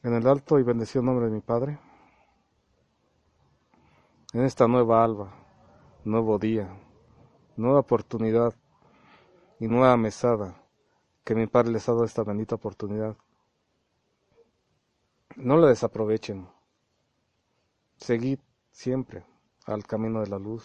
En el alto y bendecido nombre de mi Padre, en esta nueva alba, nuevo día, nueva oportunidad y nueva mesada, que mi Padre les ha dado esta bendita oportunidad. No la desaprovechen. Seguid siempre al camino de la luz.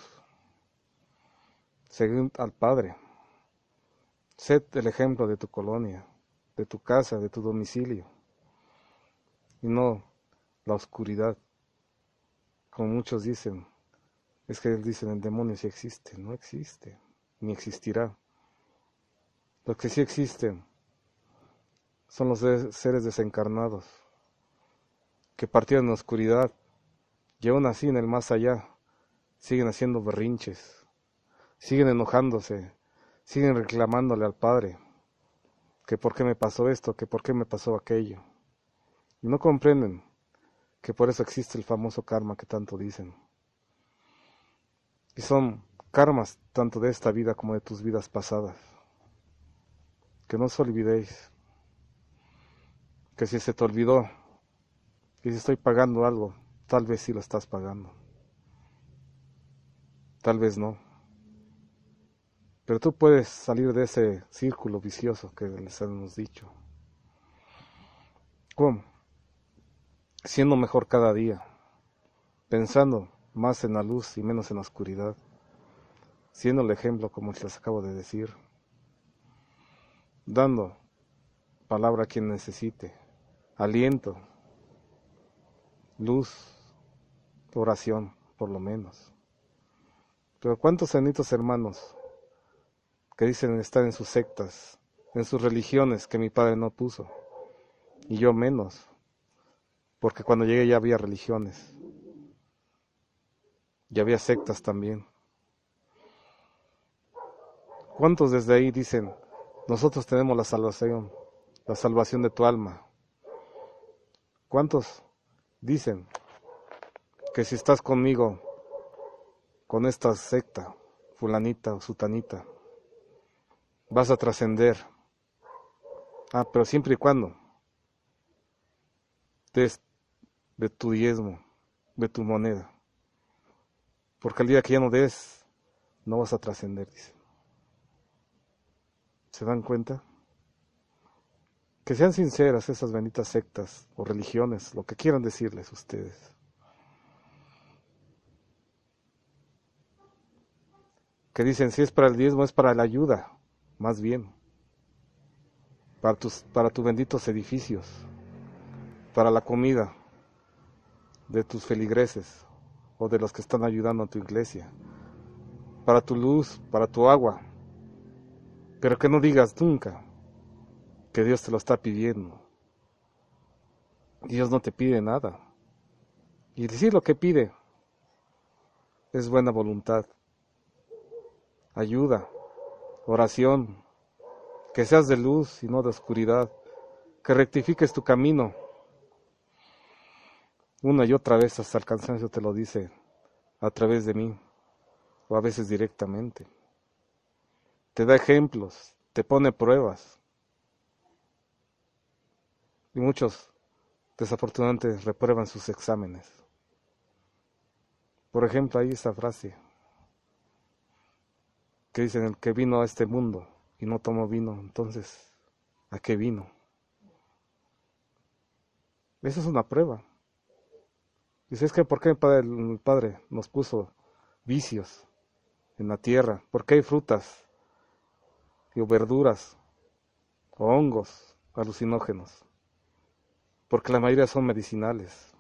Seguid al Padre. Sed el ejemplo de tu colonia, de tu casa, de tu domicilio, y no la oscuridad. Como muchos dicen, es que dicen el demonio sí existe, no existe, ni existirá. Los que sí existen son los seres desencarnados, que partieron en la oscuridad y aún así en el más allá siguen haciendo berrinches, siguen enojándose, siguen reclamándole al Padre que por qué me pasó esto, que por qué me pasó aquello. Y no comprenden que por eso existe el famoso karma que tanto dicen. Y son karmas tanto de esta vida como de tus vidas pasadas. Que no os olvidéis que si se te olvidó y si estoy pagando algo, tal vez sí lo estás pagando. Tal vez no. Pero tú puedes salir de ese círculo vicioso que les hemos dicho. ¿Cómo? Siendo mejor cada día, pensando más en la luz y menos en la oscuridad, siendo el ejemplo como les acabo de decir, dando palabra a quien necesite, aliento, luz, oración, por lo menos. Pero ¿cuántos benitos hermanos que dicen estar en sus sectas, en sus religiones que mi Padre no puso, y yo menos, porque cuando llegué ya había religiones, ya había sectas también? ¿Cuántos desde ahí dicen, nosotros tenemos la salvación de tu alma? ¿Cuántos dicen que si estás conmigo, con esta secta, fulanita o sutanita, vas a trascender? Ah, pero siempre y cuando des de tu diezmo, de tu moneda. Porque el día que ya no des, no vas a trascender, dice. ¿Se dan cuenta? Que sean sinceras esas benditas sectas o religiones, lo que quieran decirles ustedes. Que dicen, si es para el diezmo, es para la ayuda, más bien. Para tus benditos edificios, para la comida de tus feligreses o de los que están ayudando a tu iglesia, para tu luz, para tu agua. Pero que no digas nunca que Dios te lo está pidiendo. Dios no te pide nada. Y decir lo que pide es buena voluntad, ayuda, oración, que seas de luz y no de oscuridad, que rectifiques tu camino. Una y otra vez hasta el cansancio te lo dice a través de mí, o a veces directamente. Te da ejemplos, te pone pruebas. Y muchos desafortunadamente reprueban sus exámenes. Por ejemplo, hay esta frase que dicen, el que vino a este mundo y no tomó vino, entonces, ¿a qué vino? Esa es una prueba. Dice, es que ¿por qué el Padre nos puso vicios en la tierra? ¿Por qué hay frutas o verduras o hongos alucinógenos? Porque la mayoría son medicinales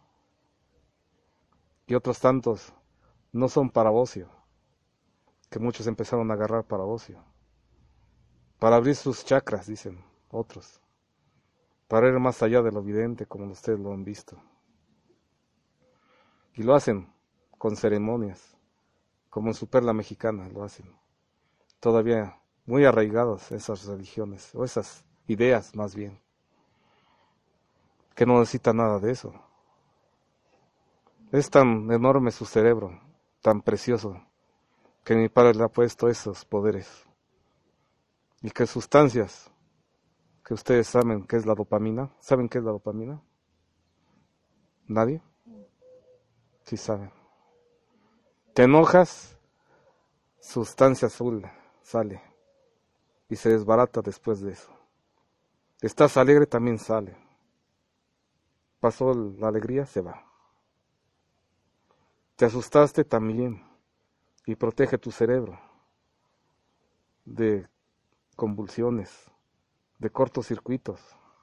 y otros tantos no son para ocio, que muchos empezaron a agarrar para ocio, para abrir sus chakras, dicen otros, para ir más allá de lo evidente, como ustedes lo han visto. Y lo hacen con ceremonias, como en su perla mexicana lo hacen. Todavía muy arraigados esas religiones, o esas ideas más bien, que no necesitan nada de eso. Es tan enorme su cerebro, tan precioso, que mi Padre le ha puesto esos poderes. Y que sustancias, que ustedes saben qué es la dopamina. ¿Saben qué es la dopamina? ¿Nadie? Sí saben. Te enojas, sustancia azul sale y se desbarata después de eso. Estás alegre, también sale. Pasó la alegría, se va. Te asustaste también y protege tu cerebro de convulsiones, de cortocircuitos,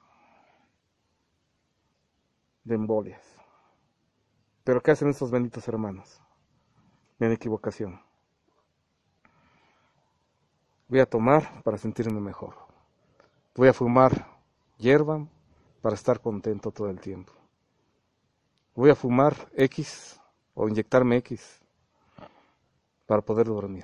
de embolias. Pero ¿qué hacen estos benditos hermanos? En equivocación. Voy a tomar para sentirme mejor. Voy a fumar hierba para estar contento todo el tiempo. Voy a fumar X o inyectarme X para poder dormir.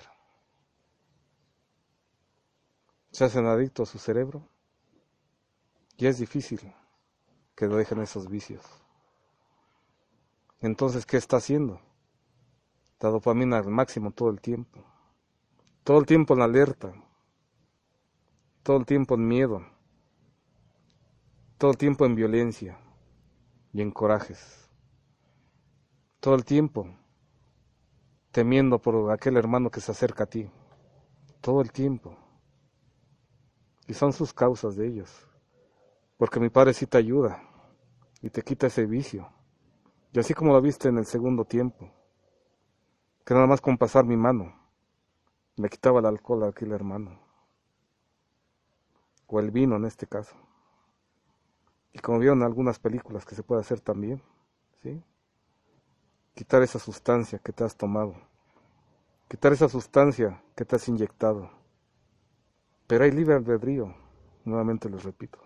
Se hacen adictos a su cerebro y es difícil que lo dejen esos vicios. Entonces, ¿qué está haciendo? La dopamina al máximo todo el tiempo. Todo el tiempo en alerta. Todo el tiempo en miedo. Todo el tiempo en violencia y en corajes. Todo el tiempo temiendo por aquel hermano que se acerca a ti. Todo el tiempo. Y son sus causas de ellos. Porque mi Padre sí te ayuda y te quita ese vicio. Y así como lo viste en el segundo tiempo, que nada más con pasar mi mano, me quitaba el alcohol a aquel hermano. O el vino en este caso. Y como vieron en algunas películas que se puede hacer también, ¿sí? Quitar esa sustancia que te has tomado. Quitar esa sustancia que te has inyectado. Pero hay libre albedrío, nuevamente les repito.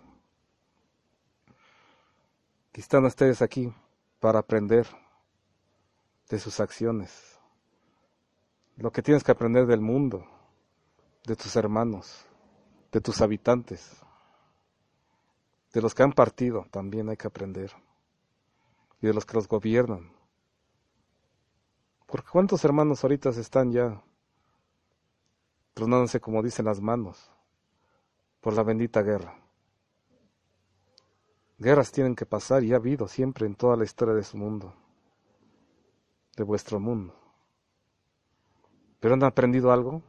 Y están ustedes aquí para aprender de sus acciones. Lo que tienes que aprender del mundo, de tus hermanos, de tus habitantes, de los que han partido también hay que aprender. Y de los que los gobiernan. Porque ¿cuántos hermanos ahorita están ya tronándose, como dicen, las manos por la bendita guerra? Guerras tienen que pasar y ha habido siempre en toda la historia de su mundo, de vuestro mundo. ¿Pero han aprendido algo?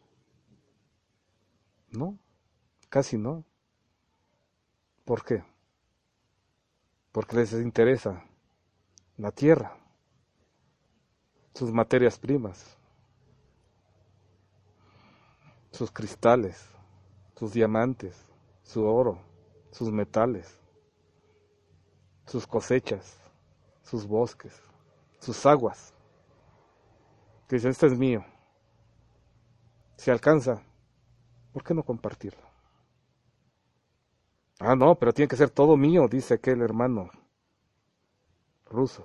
No, casi no. ¿Por qué? Porque les interesa la tierra, sus materias primas, sus cristales, sus diamantes, su oro, sus metales, sus cosechas, sus bosques, sus aguas. Que dice, este es mío. Si alcanza, ¿por qué no compartirlo? Ah, no, pero tiene que ser todo mío, dice aquel hermano ruso.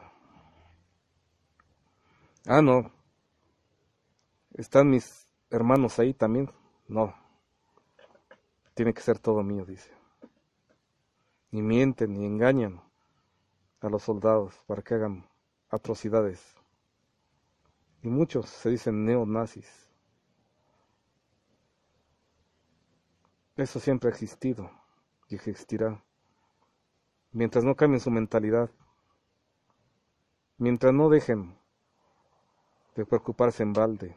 Ah, no, están mis hermanos ahí también. No, tiene que ser todo mío, dice. Ni mienten, ni engañan a los soldados para que hagan atrocidades. Y muchos se dicen neonazis. Eso siempre ha existido y existirá. Mientras no cambien su mentalidad, mientras no dejen de preocuparse en balde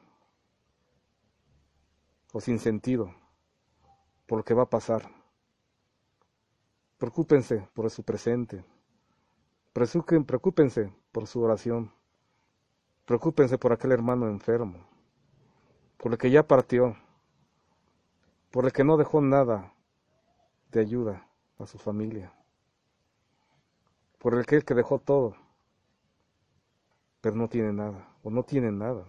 o sin sentido por lo que va a pasar. Preocúpense por su presente. Preocúpense por su oración. Preocúpense por aquel hermano enfermo, por el que ya partió, por el que no dejó nada de ayuda a su familia, por el que dejó todo, pero no tiene nada, o no tiene nada.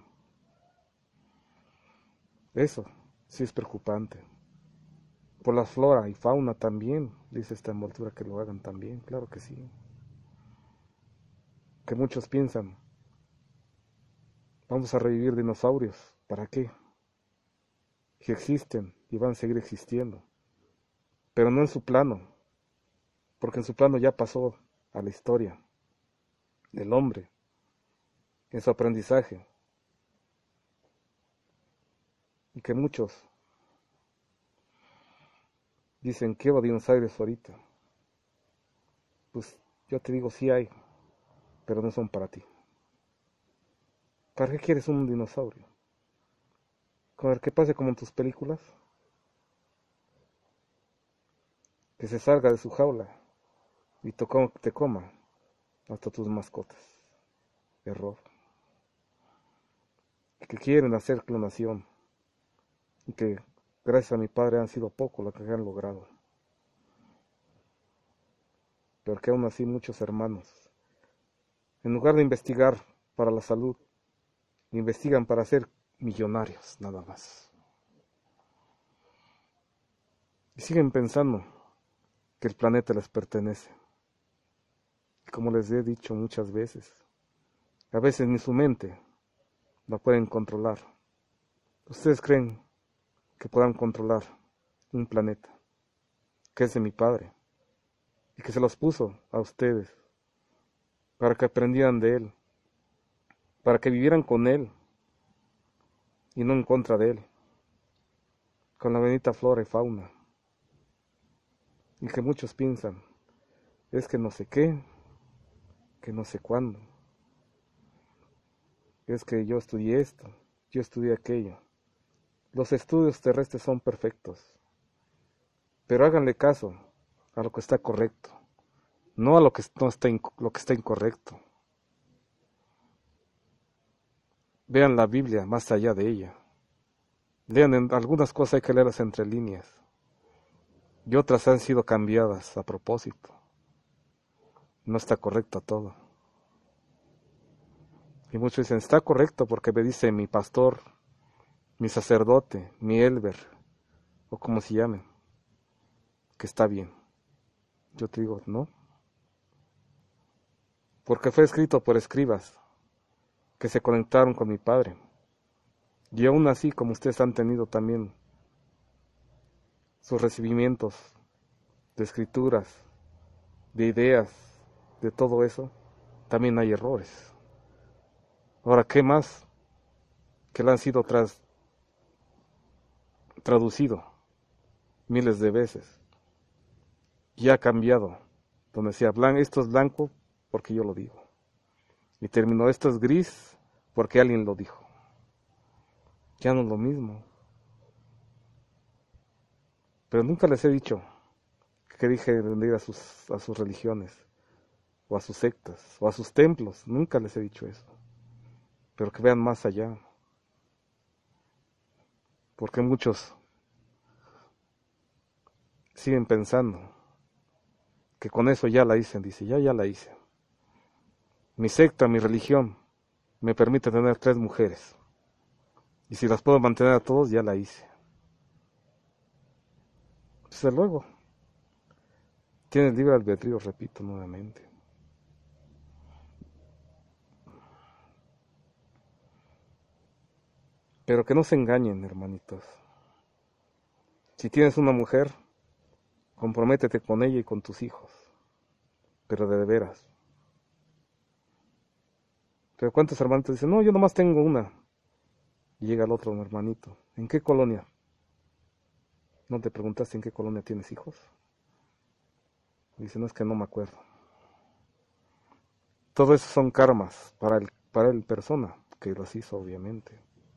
Eso sí es preocupante. Por la flora y fauna también, dice esta envoltura, que lo hagan también, claro que sí. Que muchos piensan, vamos a revivir dinosaurios, ¿para qué? Si existen y van a seguir existiendo, pero no en su plano, porque en su plano ya pasó a la historia del hombre, en su aprendizaje, y que muchos dicen, ¿qué va dinosaurios ahorita? Pues yo te digo, sí hay, pero no son para ti. ¿Para qué quieres un dinosaurio? A ver, que pase como en tus películas, que se salga de su jaula y te coma hasta tus mascotas. Error. Que quieren hacer clonación y que gracias a mi padre han sido poco lo que han logrado. Pero que aún así muchos hermanos, en lugar de investigar para la salud, investigan para ser millonarios, nada más. Y siguen pensando que el planeta les pertenece. Y como les he dicho muchas veces, a veces ni su mente la pueden controlar. ¿Ustedes creen que puedan controlar un planeta que es de mi padre y que se los puso a ustedes para que aprendieran de él, para que vivieran con él y no en contra de él, con la bendita flora y fauna? Y que muchos piensan, es que no sé qué, que no sé cuándo, es que yo estudié esto, yo estudié aquello. Los estudios terrestres son perfectos, pero háganle caso a lo que está correcto, no a lo que no está lo que está incorrecto. Vean la Biblia más allá de ella. Lean algunas cosas, hay que leerlas entre líneas, y otras han sido cambiadas a propósito. No está correcto todo. Y muchos dicen, está correcto porque me dice mi pastor, mi sacerdote, mi elber, o como se llamen, que está bien. Yo te digo, no. Porque fue escrito por escribas que se conectaron con mi Padre. Y aún así, como ustedes han tenido también sus recibimientos de escrituras, de ideas, de todo eso, también hay errores. Ahora, ¿qué más? Que le han sido traducido miles de veces. Y ha cambiado. Donde decía, esto es blanco porque yo lo digo. Y terminó, esto es gris porque alguien lo dijo. Ya no es lo mismo. Pero nunca les he dicho que dejen de ir a sus religiones, o a sus sectas, o a sus templos. Nunca les he dicho eso. Pero que vean más allá. Porque muchos siguen pensando que con eso ya la hice. Dice, ya la hice. Mi secta, mi religión, me permite tener 3 mujeres. Y si las puedo mantener a todos, ya la hice. Desde luego. Tienes libre albedrío, repito nuevamente. Pero que no se engañen, hermanitos. Si tienes una mujer, comprométete con ella y con tus hijos. Pero de veras. Pero ¿cuántos hermanitos dicen, no, yo nomás tengo una? Y llega el otro, un hermanito. ¿En qué colonia? ¿No te preguntaste en qué colonia tienes hijos? Dice, no, es que no me acuerdo. Todo eso son karmas para el persona que los hizo, obviamente.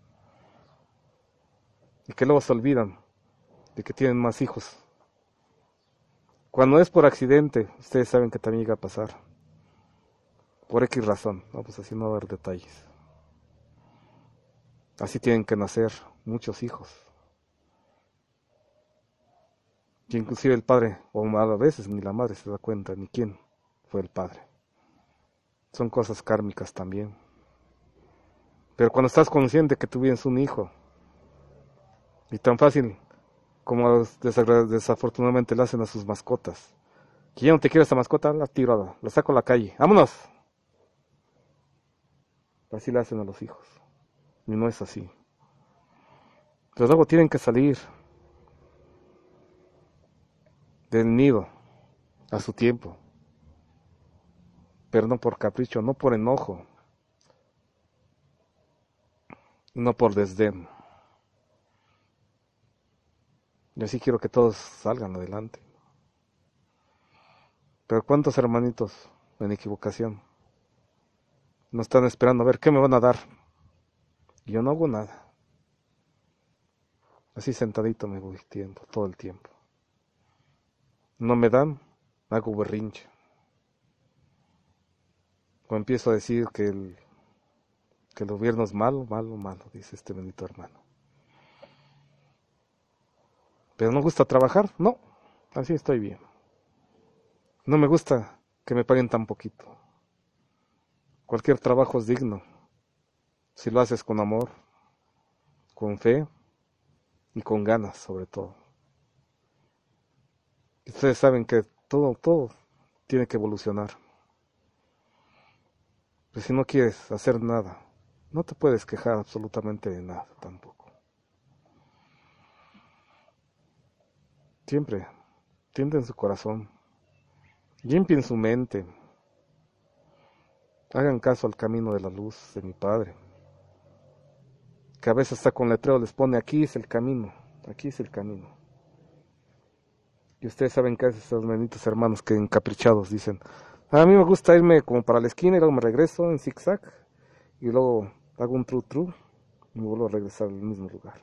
Y que luego se olvidan de que tienen más hijos. Cuando es por accidente, ustedes saben que también llega a pasar. Por X razón, no, pues así no va a haber detalles. Así tienen que nacer muchos hijos. Y inclusive el padre, o a veces ni la madre se da cuenta, ni quién fue el padre. Son cosas kármicas también. Pero cuando estás consciente que tú tienes un hijo, y tan fácil como desafortunadamente le hacen a sus mascotas, que ya no te quiero esta mascota, la tiro, la saco a la calle, ¡vámonos! Así le hacen a los hijos. Y no es así. Pero luego tienen que salir del nido a su tiempo. Pero no por capricho, no por enojo, no por desdén. Yo sí quiero que todos salgan adelante. Pero ¿cuántos hermanitos en equivocación No están esperando a ver qué me van a dar. Y yo no hago nada. Así sentadito me voy todo el tiempo. No me dan, hago berrinche. O empiezo a decir que el gobierno es malo, malo, malo, dice este bendito hermano. Pero no gusta trabajar, no, así estoy bien. No me gusta que me paguen tan poquito. Cualquier trabajo es digno, si lo haces con amor, con fe y con ganas sobre todo. Ustedes saben que todo tiene que evolucionar. Pues si no quieres hacer nada, no te puedes quejar absolutamente de nada tampoco. Siempre tienden su corazón, limpien su mente, hagan caso al camino de la luz de mi Padre, que a veces hasta con letrero les pone aquí es el camino, aquí es el camino. Y ustedes saben que esos benditos hermanos que encaprichados dicen, a mí me gusta irme como para la esquina y luego me regreso en zigzag y luego hago un tru y me vuelvo a regresar al mismo lugar.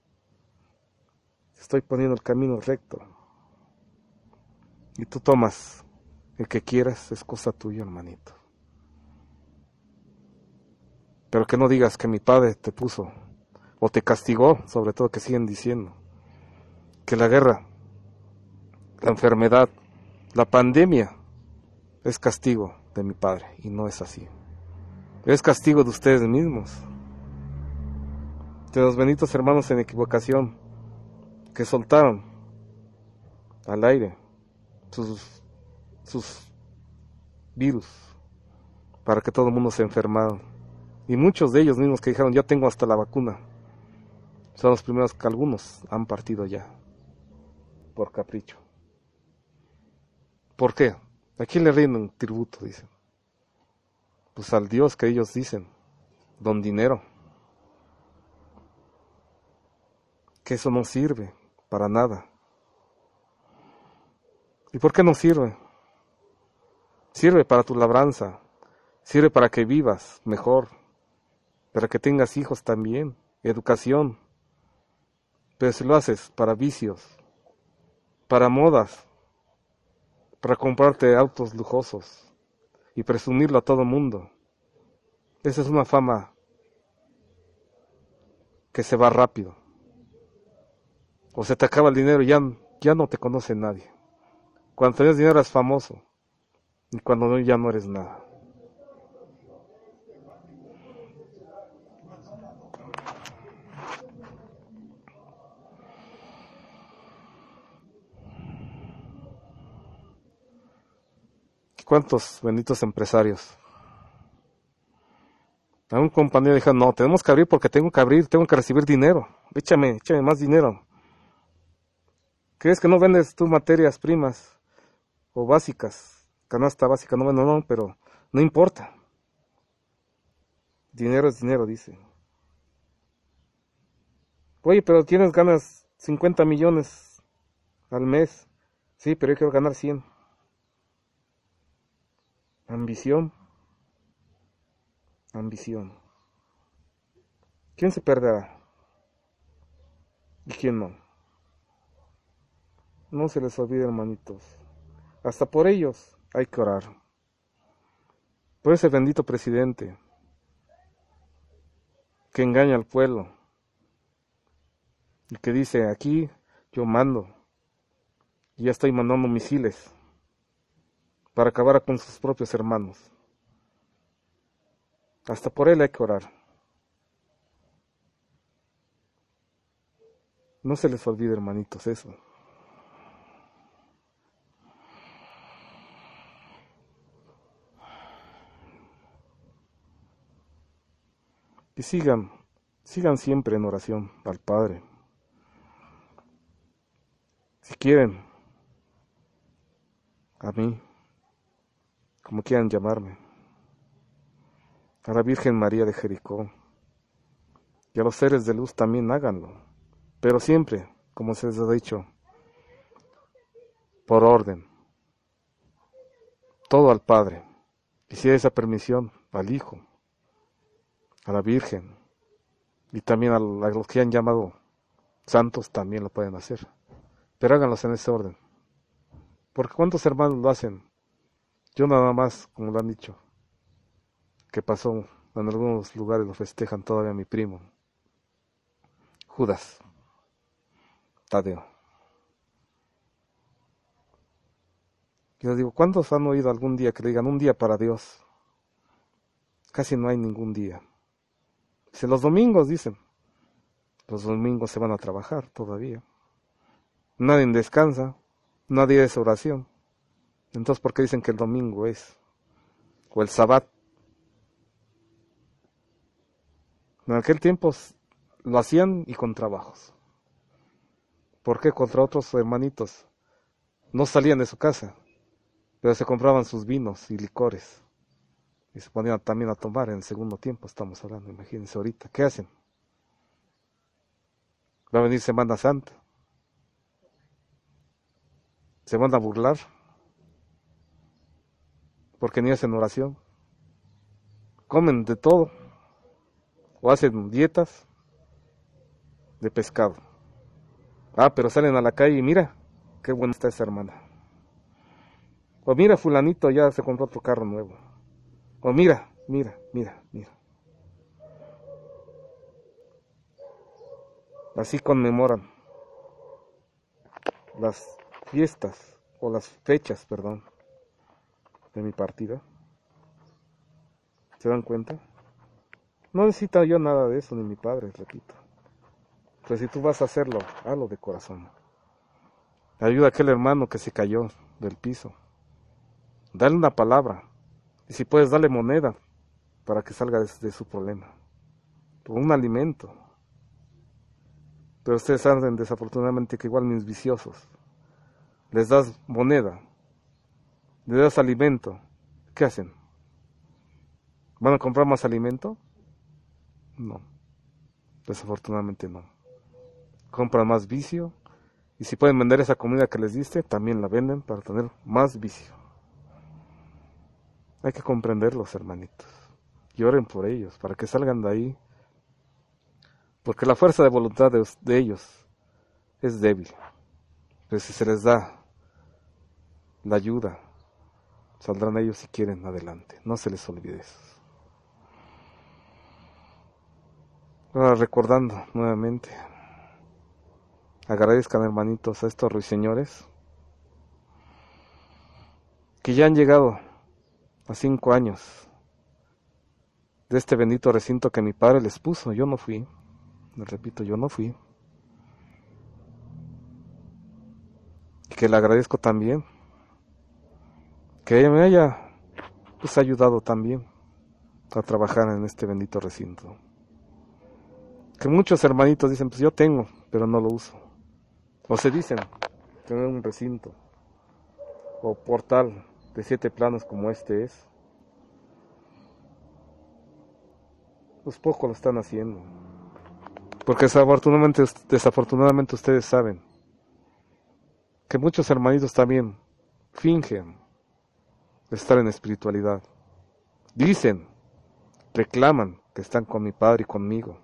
Estoy poniendo el camino recto y tú tomas el que quieras, es cosa tuya, hermanito. Pero que no digas que mi padre te puso o te castigó, sobre todo que siguen diciendo que la guerra, la enfermedad, la pandemia es castigo de mi padre y no es así. Es castigo de ustedes mismos, de los benditos hermanos en equivocación que soltaron al aire sus virus para que todo el mundo se enfermara. Y muchos de ellos mismos que dijeron, ya tengo hasta la vacuna, son los primeros que algunos han partido ya, por capricho. ¿Por qué? ¿A quién le rinden tributo? Dicen. Pues al Dios que ellos dicen, don dinero. Que eso no sirve para nada. ¿Y por qué no sirve? Sirve para tu labranza, sirve para que vivas mejor, para que tengas hijos también, educación. Pero si lo haces para vicios, para modas, para comprarte autos lujosos y presumirlo a todo mundo, esa es una fama que se va rápido. O se te acaba el dinero y ya no te conoce nadie. Cuando tenías dinero eras famoso y cuando no ya no eres nada. ¿Cuántos benditos empresarios? A un compañero dijo, no, tenemos que abrir porque tengo que abrir, tengo que recibir dinero. Échame más dinero. ¿Crees que no vendes tú materias primas o básicas? Canasta básica, no vendo, no, pero no importa. Dinero es dinero, dice. Oye, pero tienes ganas 50 millones al mes. Sí, pero yo quiero ganar 100. Ambición. Ambición. ¿Quién se perderá? ¿Y quién no? No se les olvide, hermanitos. Hasta por ellos hay que orar. Por ese bendito presidente que engaña al pueblo y que dice, aquí yo mando. Y ya estoy mandando misiles para acabar con sus propios hermanos. Hasta por él hay que orar. No se les olvide, hermanitos, eso. Y sigan siempre en oración al Padre. Si quieren, a mí, como quieran llamarme, a la Virgen María de Jericó, y a los seres de luz también háganlo, pero siempre, como se les ha dicho, por orden, todo al Padre, y si hay esa permisión, al Hijo, a la Virgen, y también a los que han llamado santos también lo pueden hacer, pero háganlos en ese orden, porque ¿cuántos hermanos lo hacen? Yo nada más, como lo han dicho, que pasó en algunos lugares lo festejan todavía mi primo, Judas, Tadeo. Yo digo, ¿cuántos han oído algún día que le digan un día para Dios? Casi no hay ningún día. Si los domingos dicen, los domingos se van a trabajar todavía. Nadie descansa, nadie es oración. Entonces, ¿por qué dicen que el domingo es? O el sabbat. En aquel tiempo lo hacían y con trabajos. ¿Por qué? Contra otros hermanitos. No salían de su casa, pero se compraban sus vinos y licores. Y se ponían también a tomar en el segundo tiempo, estamos hablando, imagínense ahorita. ¿Qué hacen? Va a venir Semana Santa. Se van a burlar porque ni hacen oración. Comen de todo o hacen dietas de pescado. Pero salen a la calle y mira, qué buena está esa hermana. O mira, fulanito ya se compró otro carro nuevo. O mira, mira, mira, mira. Así conmemoran las fiestas o las fechas, perdón, de mi partida. ¿Se dan cuenta? No necesito yo nada de eso, ni mi padre, repito. Pero si tú vas a hacerlo, hazlo de corazón. Ayuda a aquel hermano que se cayó del piso. Dale una palabra. Y si puedes, dale moneda para que salga de su problema. O un alimento. Pero ustedes saben desafortunadamente que igual mis viciosos. Les das moneda. Les das alimento. ¿Qué hacen? ¿Van a comprar más alimento? No. Desafortunadamente no. Compran más vicio. Y si pueden vender esa comida que les diste, también la venden para tener más vicio. Hay que comprenderlos, hermanitos. Y oren por ellos, para que salgan de ahí. Porque la fuerza de voluntad de ellos es débil. Pero si se les da la ayuda, saldrán ellos si quieren adelante. No se les olvide eso. Ahora recordando nuevamente, agradezcan, hermanitos, a estos ruiseñores que ya han llegado a 5 años de este bendito recinto que mi padre les puso. Yo no fui, les repito, yo no fui. Y que le agradezco también que ella me haya pues ayudado también a trabajar en este bendito recinto. Que muchos hermanitos dicen, pues yo tengo, pero no lo uso. O se dicen, tener un recinto o portal de 7 planos como este es. Pues poco lo están haciendo. Porque desafortunadamente ustedes saben que muchos hermanitos también fingen estar en espiritualidad. Dicen, reclaman que están con mi padre y conmigo.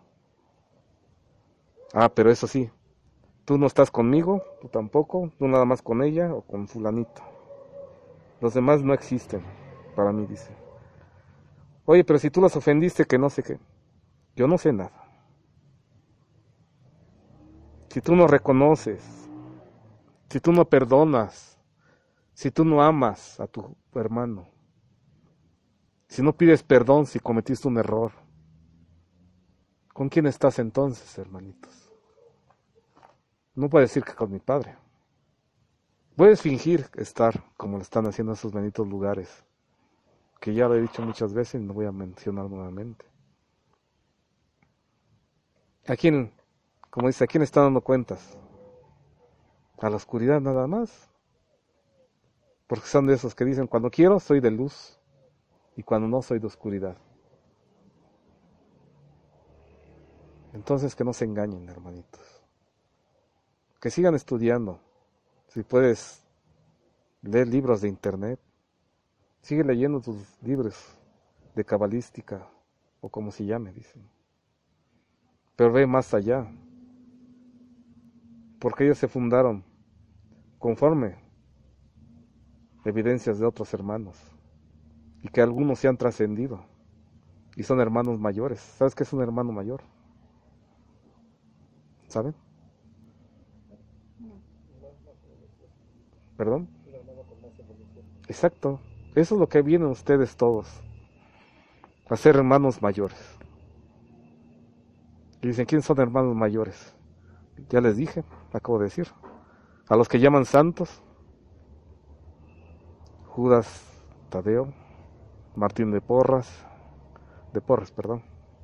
Pero eso sí, tú no estás conmigo, tú tampoco, tú nada más con ella o con fulanito. Los demás no existen, para mí, dice. Oye, pero si tú los ofendiste, que no sé qué. Yo no sé nada. Si tú no reconoces, si tú no perdonas, si tú no amas a tu hermano, si no pides perdón si cometiste un error, ¿con quién estás entonces, hermanitos? No puedes decir que con mi padre. Puedes fingir estar como lo están haciendo esos benditos lugares, que ya lo he dicho muchas veces y no voy a mencionar nuevamente. ¿A quién, como dice, a quién está dando cuentas? A la oscuridad nada más. Porque son de esos que dicen, cuando quiero soy de luz y cuando no soy de oscuridad. Entonces que no se engañen, hermanitos. Que sigan estudiando. Si puedes leer libros de internet, sigue leyendo tus libros de cabalística, o como se llame, dicen. Pero ve más allá, porque ellos se fundaron conforme evidencias de otros hermanos, y que algunos se han trascendido, y son hermanos mayores. ¿Sabes qué es un hermano mayor? ¿Saben? ¿Perdón? Exacto. Eso es lo que vienen ustedes todos, a ser hermanos mayores. Y dicen, ¿quiénes son hermanos mayores? Ya les dije, acabo de decir. A los que llaman santos, Judas Tadeo, Martín de Porres, perdón,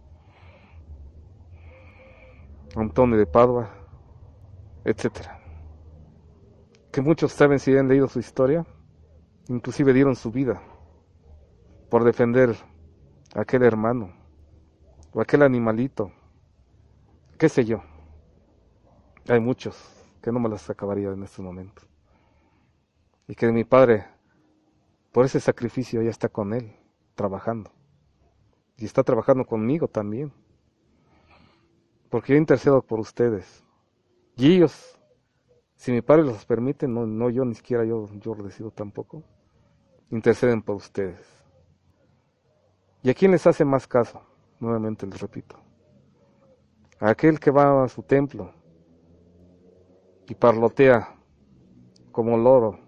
Antonio de Padua, etcétera. Que muchos saben, si han leído su historia, inclusive dieron su vida por defender a aquel hermano o aquel animalito, qué sé yo. Hay muchos que no me las acabaría en este momento. Y que mi padre, por ese sacrificio, ya está con él, trabajando. Y está trabajando conmigo también. Porque yo intercedo por ustedes. Y ellos, si mi padre los permite, no yo, ni siquiera yo lo decido tampoco, interceden por ustedes. ¿Y a quién les hace más caso? Nuevamente les repito. A aquel que va a su templo y parlotea como loro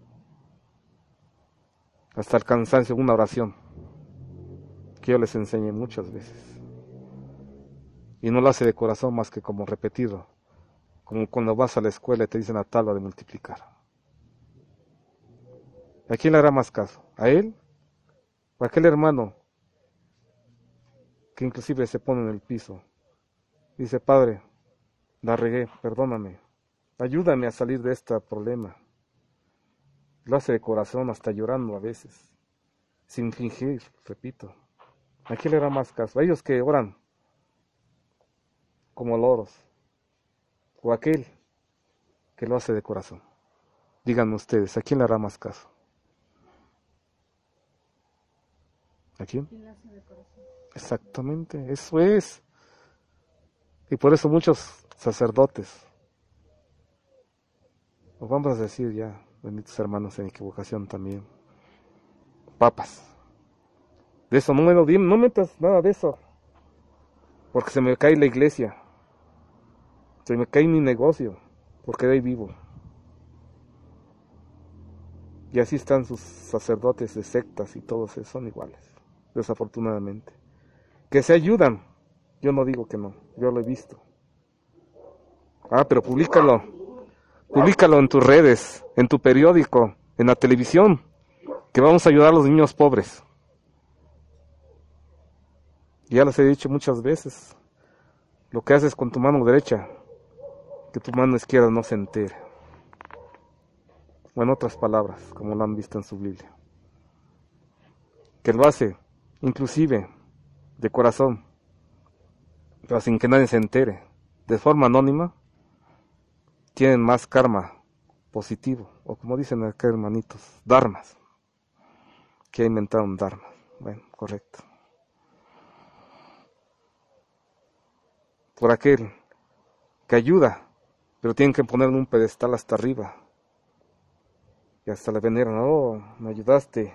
hasta el cansancio una oración que yo les enseñé muchas veces. Y no lo hace de corazón más que como repetido, como cuando vas a la escuela y te dicen la tabla de multiplicar. ¿A quién le hará más caso? ¿A él? ¿O a aquel hermano que inclusive se pone en el piso? Dice, Padre, la regué, perdóname, ayúdame a salir de este problema. Lo hace de corazón, hasta llorando a veces, sin fingir, repito. ¿A quién le hará más caso? ¿A ellos que oran como loros? ¿O a aquel que lo hace de corazón? Díganme ustedes, ¿a quién le hará más caso? ¿A quién? Exactamente, eso es. Y por eso muchos sacerdotes, o vamos a decir ya, benditos hermanos en equivocación también, papas, de eso no metas nada de eso, porque se me cae la iglesia, se me cae mi negocio, porque de ahí vivo. Y así están sus sacerdotes de sectas y todos esos son iguales, desafortunadamente. Que se ayudan, yo no digo que no, yo lo he visto. Ah, pero públicalo en tus redes, en tu periódico, en la televisión, que vamos a ayudar a los niños pobres. Ya les he dicho muchas veces, lo que haces con tu mano derecha, que tu mano izquierda no se entere. O en otras palabras, como lo han visto en su Biblia. Que lo hace, inclusive, de corazón, pero sin que nadie se entere, de forma anónima, tienen más karma positivo, o como dicen acá hermanitos, dharmas, que inventaron dharma. Bueno, correcto. Por aquel que ayuda, pero tienen que ponerle un pedestal hasta arriba, y hasta le veneran, oh, me ayudaste.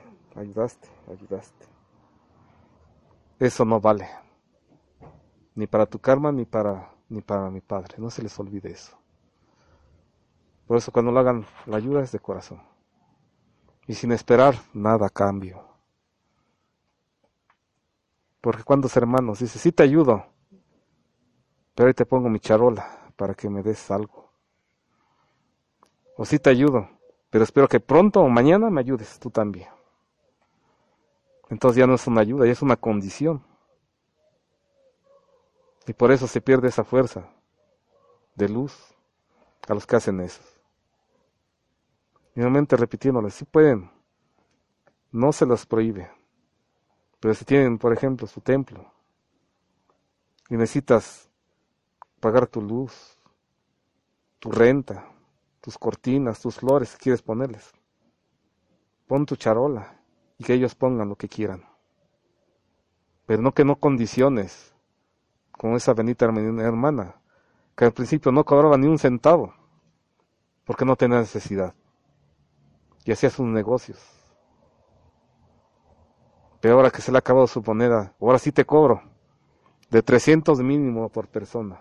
Eso no vale, ni para tu karma, ni para mi padre, no se les olvide eso. Por eso cuando lo hagan, la ayuda es de corazón, y sin esperar nada a cambio. Porque cuántos hermanos dicen, sí te ayudo, pero ahí te pongo mi charola para que me des algo. O sí te ayudo, pero espero que pronto o mañana me ayudes tú también. Entonces ya no es una ayuda, ya es una condición. Y por eso se pierde esa fuerza de luz a los que hacen eso. Y nuevamente repitiéndoles, sí pueden, no se los prohíbe. Pero si tienen, por ejemplo, su templo y necesitas pagar tu luz, tu renta, tus cortinas, tus flores, si quieres ponerles, pon tu charola y que ellos pongan lo que quieran. pero no que no condiciones, como esa bendita hermana, que al principio no cobraba ni un centavo, porque no tenía necesidad, y hacía sus negocios. Pero ahora que se le ha acabado su moneda, ahora sí te cobro, de 300 mínimo por persona,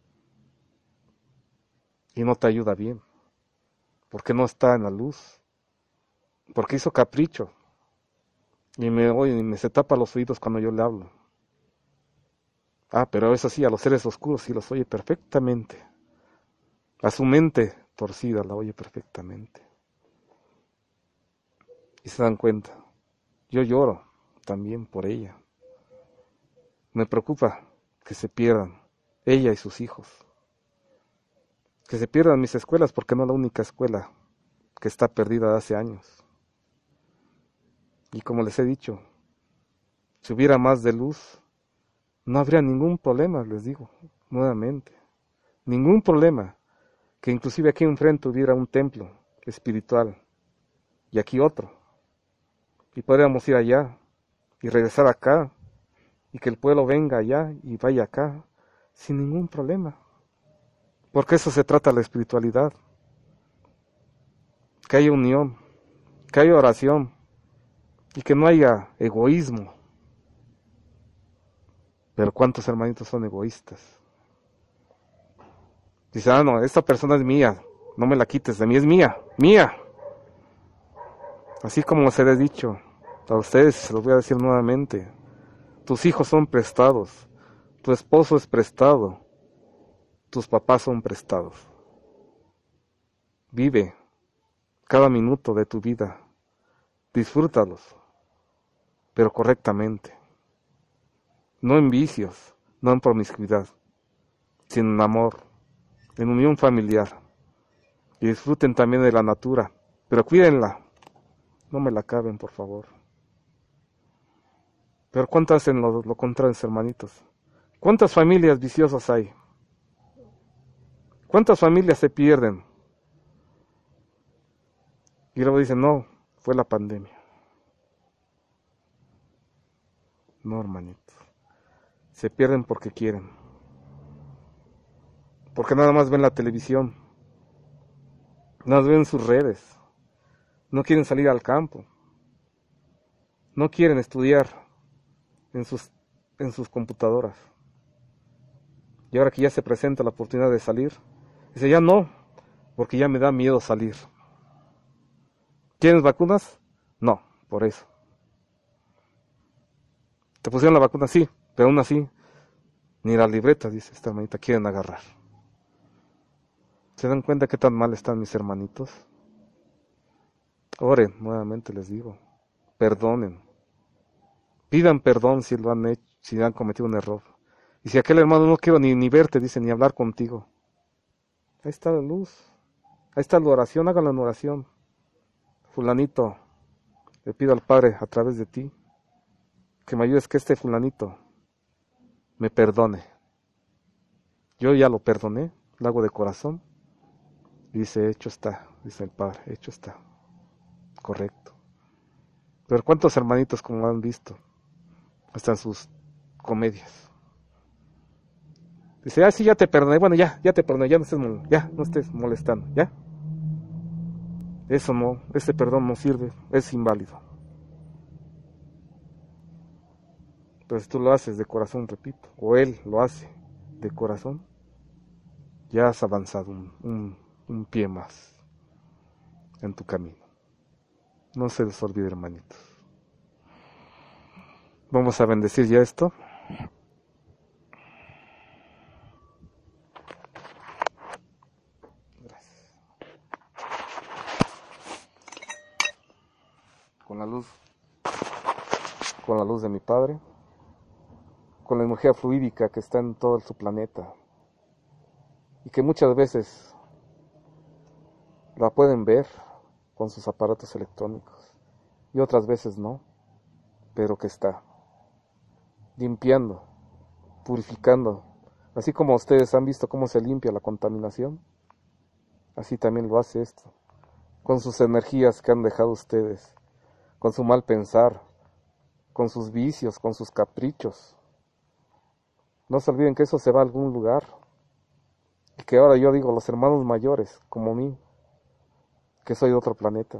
y no te ayuda bien, porque no está en la luz, porque hizo capricho, y me se tapa los oídos cuando yo le hablo. Pero eso sí, a los seres oscuros sí los oye perfectamente. A su mente torcida la oye perfectamente. Y se dan cuenta. Yo lloro también por ella. Me preocupa que se pierdan ella y sus hijos. Que se pierdan mis escuelas porque no es la única escuela que está perdida hace años. Y como les he dicho, si hubiera más de luz, no habría ningún problema, les digo, nuevamente. Ningún problema. Que inclusive aquí enfrente hubiera un templo espiritual y aquí otro. Y podríamos ir allá y regresar acá y que el pueblo venga allá y vaya acá sin ningún problema. Porque eso se trata de la espiritualidad. Que haya unión, que haya oración y que no haya egoísmo. Pero ¿cuántos hermanitos son egoístas? Dicen, no, esta persona es mía, no me la quites, de mí es mía, mía. Así como se les he dicho a ustedes, se los voy a decir nuevamente, tus hijos son prestados, tu esposo es prestado, tus papás son prestados. Vive cada minuto de tu vida, disfrútalos, pero correctamente, no en vicios, no en promiscuidad, sino en amor, en unión familiar, y disfruten también de la natura, pero cuídenla, no me la acaben, por favor. Pero ¿cuántas hacen lo contrario, hermanitos? ¿Cuántas familias viciosas hay? ¿Cuántas familias se pierden? Y luego dicen, no, fue la pandemia. No, hermanitos. Se pierden porque quieren. Porque nada más ven la televisión. Nada más ven sus redes. No quieren salir al campo. No quieren estudiar en sus computadoras. Y ahora que ya se presenta la oportunidad de salir, dice, ya no, porque ya me da miedo salir. ¿Tienes vacunas? No, por eso. ¿Te pusieron la vacuna? Sí, pero aún así, ni las libretas, dice esta hermanita, quieren agarrar. ¿Se dan cuenta qué tan mal están mis hermanitos? Oren, nuevamente les digo, perdonen. Pidan perdón si lo han hecho, si han cometido un error. Y si aquel hermano no quiero ni verte, dice, ni hablar contigo. Ahí está la luz. Ahí está la oración, háganlo en oración. Fulanito, le pido al Padre a través de ti que me ayudes que este fulanito me perdone. Yo ya lo perdoné, lo hago de corazón. Y dice, hecho está, dice el Padre, hecho está. Correcto. Pero ¿cuántos hermanitos como han visto? Hasta en sus comedias. Dice, sí, ya te perdoné. Bueno, ya te perdoné, ya no estés molestando, ¿ya? Eso no, este perdón no sirve, es inválido. Pero si tú lo haces de corazón, repito, o él lo hace de corazón, ya has avanzado un pie más en tu camino. No se les olvide, hermanitos. Vamos a bendecir ya esto. Gracias. Con la luz de mi Padre, con la energía fluídica que está en todo su planeta y que muchas veces la pueden ver con sus aparatos electrónicos y otras veces no, pero que está limpiando, purificando, así como ustedes han visto cómo se limpia la contaminación, así también lo hace esto, con sus energías que han dejado ustedes, con su mal pensar, con sus vicios, con sus caprichos. No se olviden que eso se va a algún lugar. Y que ahora yo digo, los hermanos mayores, como mí, que soy de otro planeta,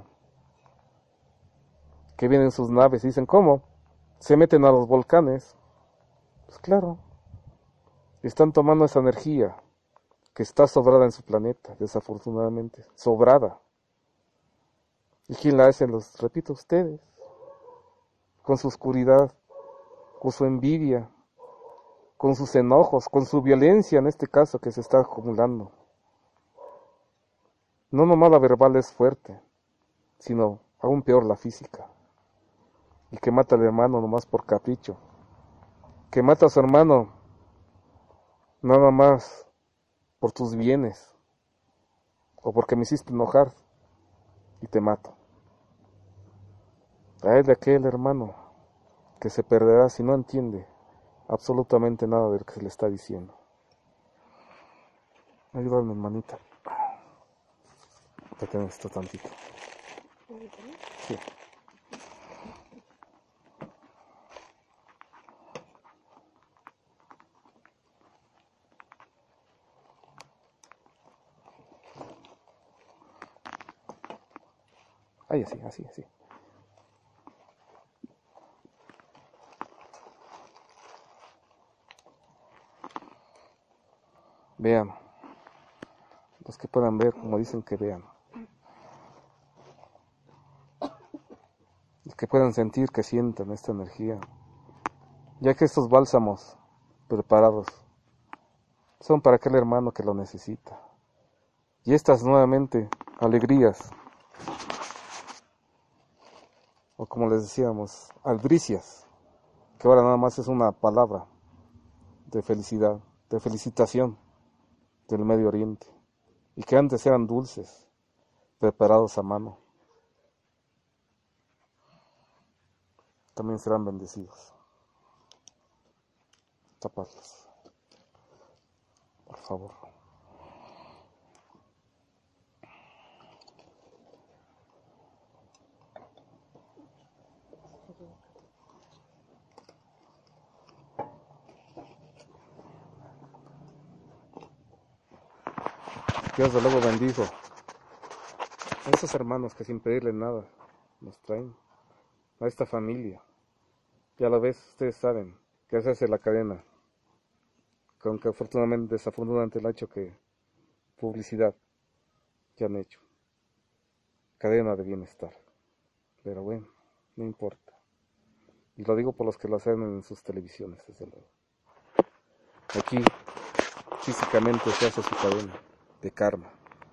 que vienen en sus naves y dicen, ¿cómo? Se meten a los volcanes. Pues claro, están tomando esa energía que está sobrada en su planeta, desafortunadamente, sobrada. ¿Y quién la hace? Los repito, ustedes, con su oscuridad, con su envidia, con sus enojos, con su violencia en este caso que se está acumulando. No nomás la verbal es fuerte, sino aún peor la física. Y que mata al hermano nomás por capricho. Que mata a su hermano nada más por tus bienes. O porque me hiciste enojar y te mato. A él de aquel hermano que se perderá si no entiende absolutamente nada de lo que se le está diciendo. Ayúdame, hermanita. Ya tengo esto tantito. Sí. Ahí, así. Vean. Los que puedan ver, como dicen que vean. Los que puedan sentir, que sientan esta energía. Ya que estos bálsamos preparados son para aquel hermano que lo necesita. Y estas nuevamente alegrías, o como les decíamos, albricias, que ahora nada más es una palabra de felicidad, de felicitación del Medio Oriente, y que antes eran dulces, preparados a mano, también serán bendecidos. Tapadlos, por favor. Dios de luego bendijo a esos hermanos que sin pedirle nada nos traen, a esta familia. Y a la vez ustedes saben que esa es la cadena, que aunque afortunadamente, desafortunadamente la ha hecho que publicidad que han hecho, cadena de bienestar. Pero bueno, no importa. Y lo digo por los que lo hacen en sus televisiones, desde luego. Aquí físicamente se hace su cadena de karma.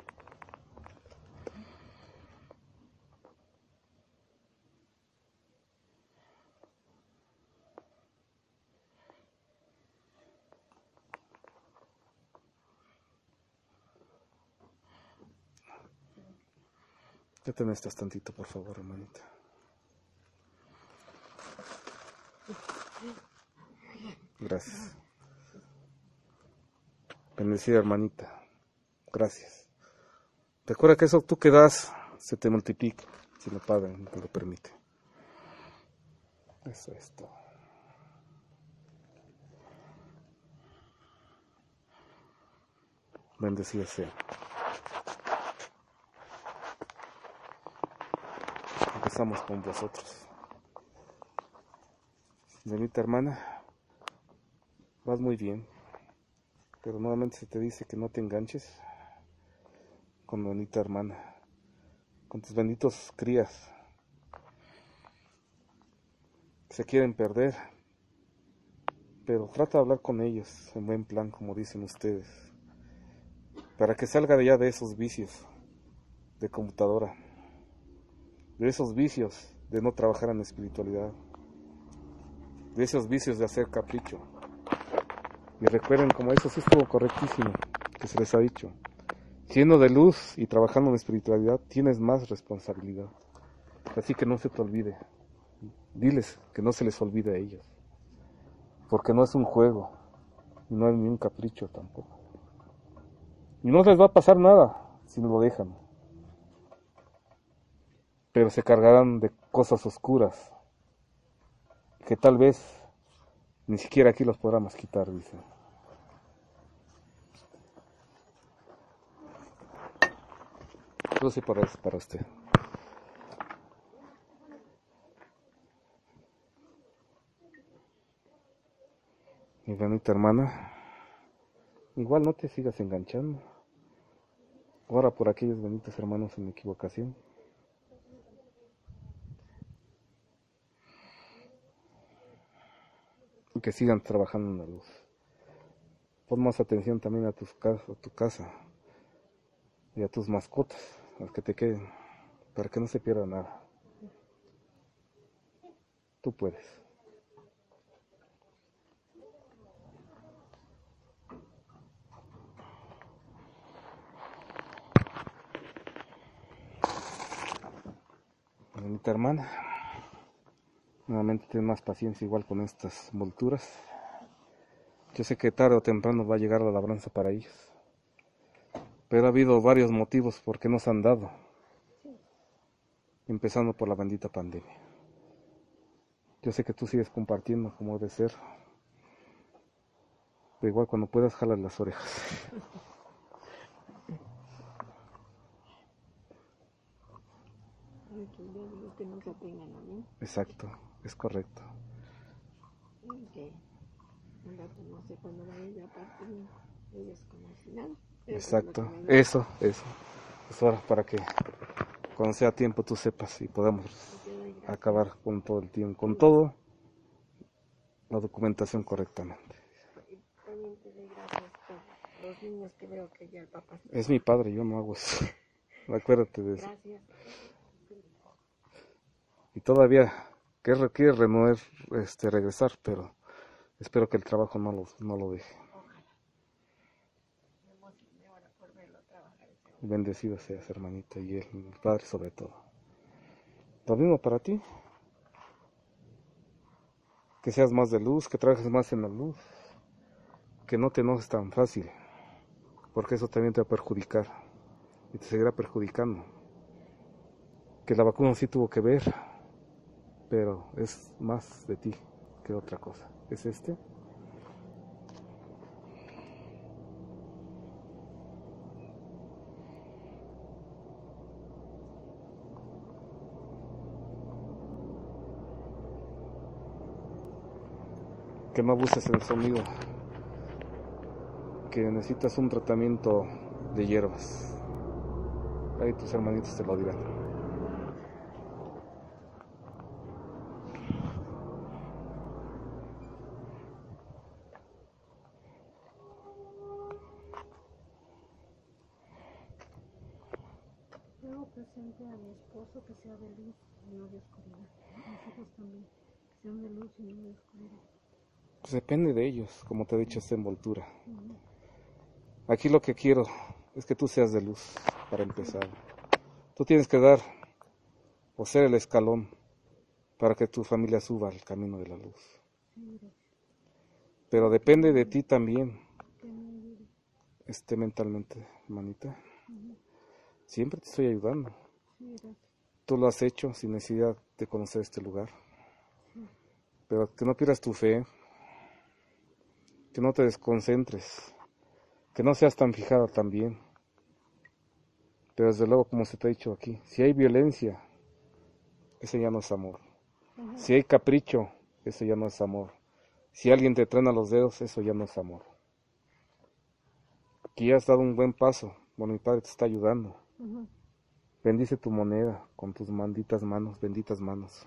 Ya te necesitas tantito, por favor, hermanita. Gracias. Bendecida hermanita. Gracias. Recuerda que eso tú que das se te multiplica, si el Padre te lo permite. Eso es todo. Bendecida sea. Empezamos con vosotros. Bendita hermana, vas muy bien, pero nuevamente se te dice que no te enganches con bendita hermana, con tus benditos crías. Se quieren perder, pero trata de hablar con ellos en buen plan, como dicen ustedes, para que salga de ya de esos vicios de computadora, de esos vicios de no trabajar en espiritualidad, de esos vicios de hacer capricho. Y recuerden, como eso sí estuvo correctísimo, que se les ha dicho, siendo de luz y trabajando en espiritualidad, tienes más responsabilidad. Así que no se te olvide. Diles que no se les olvide a ellos. Porque no es un juego, y no es ni un capricho tampoco. Y no les va a pasar nada si no lo dejan. Pero se cargarán de cosas oscuras que tal vez ni siquiera aquí los podamos quitar, dice. Entonces para eso, para usted. Mi bonita hermana, igual no te sigas enganchando. Ora por aquellos bonitos hermanos en equivocación. Y que sigan trabajando en la luz. Pon más atención también a tu casa y a tus mascotas, a las que te queden, para que no se pierda nada. Tú puedes. Bonita hermana, nuevamente ten más paciencia igual con estas molturas. Yo sé que tarde o temprano va a llegar la labranza para ellos, pero ha habido varios motivos por qué nos han dado, empezando por la bendita pandemia. Yo sé que tú sigues compartiendo como debe ser, pero igual cuando puedas jalar las orejas. Que no se atengan a mí. Exacto, es correcto. Y que un rato no sé cuándo vaya yo a partir, ellos como si nada. Exacto, eso. Es hora para que cuando sea tiempo tú sepas y podamos acabar con todo el tiempo, con todo la documentación correctamente. Y también te doy gracias por los niños que veo que ya el papá está. Es mi padre, yo no hago eso. Acuérdate de eso. Gracias. Y todavía que requiere renovar, regresar, pero espero que el trabajo no lo deje. Ojalá. Me emocioné ahora por verlo trabajar. Bendecido seas, hermanita, y el Padre sobre todo. Lo mismo para ti. Que seas más de luz, que trabajes más en la luz. Que no te enojes tan fácil, porque eso también te va a perjudicar y te seguirá perjudicando. Que la vacuna sí tuvo que ver, pero es más de ti que otra cosa. ¿Es este? Que no abuses en el sonido, que necesitas un tratamiento de hierbas. Ahí tus hermanitos te lo dirán. Luego presente a mi esposo que sea de luz y no de oscuridad. Mis hijos también, que sean de luz y no de oscuridad. Pues depende de ellos, como te he dicho, esta envoltura. Aquí lo que quiero es que tú seas de luz, para empezar. Tú tienes que dar o ser el escalón para que tu familia suba al camino de la luz. Pero depende de ti también, mentalmente, hermanita. Siempre te estoy ayudando. Tú lo has hecho sin necesidad de conocer este lugar. Pero que no pierdas tu fe, que no te desconcentres, que no seas tan fijada también. Pero desde luego, como se te ha dicho aquí, si hay violencia, ese ya no es amor. Si hay capricho, eso ya no es amor. Si alguien te truena los dedos, eso ya no es amor. Aquí has dado un buen paso. Bueno, mi padre te está ayudando. Bendice tu moneda con tus benditas manos.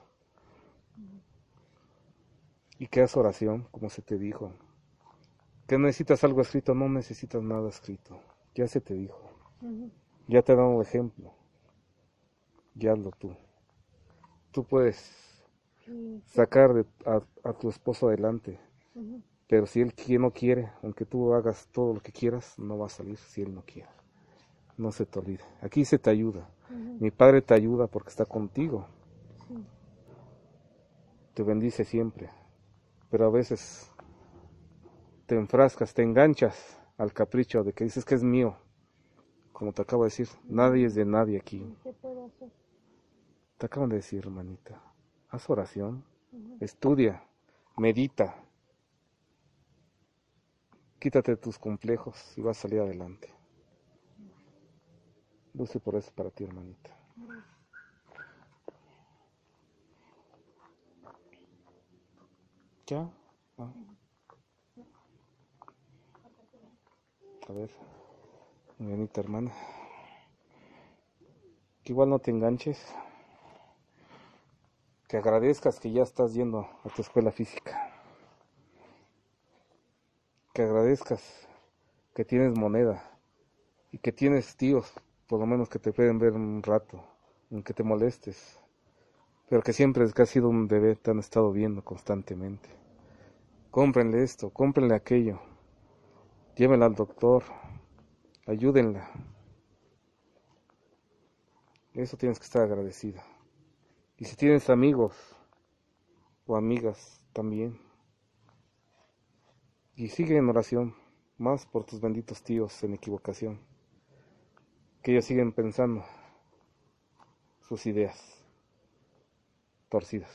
Y que hagas oración, como se te dijo. Que necesitas algo escrito, no necesitas nada escrito. Ya se te dijo. Ya te he dado un ejemplo. Ya hazlo tú. Tú puedes sacar a tu esposo adelante. Pero si él no quiere, aunque tú hagas todo lo que quieras, no va a salir si él no quiere. No se te olvide. Aquí se te ayuda. Mi padre te ayuda porque está contigo. Te bendice siempre. Pero a veces te enfrascas, te enganchas al capricho de que dices que es mío. Como te acabo de decir, nadie es de nadie aquí. ¿Qué puedo hacer? Te acaban de decir, hermanita, haz oración, estudia, medita, quítate tus complejos y vas a salir adelante. Dulce por eso para ti, hermanita. ¿Ya? Ah. A ver, mi bonita hermana, que igual no te enganches, que agradezcas que ya estás yendo a tu escuela física, que agradezcas que tienes moneda y que tienes tíos, por lo menos que te pueden ver un rato, aunque te molestes, pero que siempre desde que has sido un bebé te han estado viendo constantemente. Cómprenle esto, cómprenle aquello, llévenla al doctor, ayúdenla. Eso tienes que estar agradecida. Y si tienes amigos o amigas también, y sigue en oración, más por tus benditos tíos en equivocación, que ellos siguen pensando sus ideas torcidas.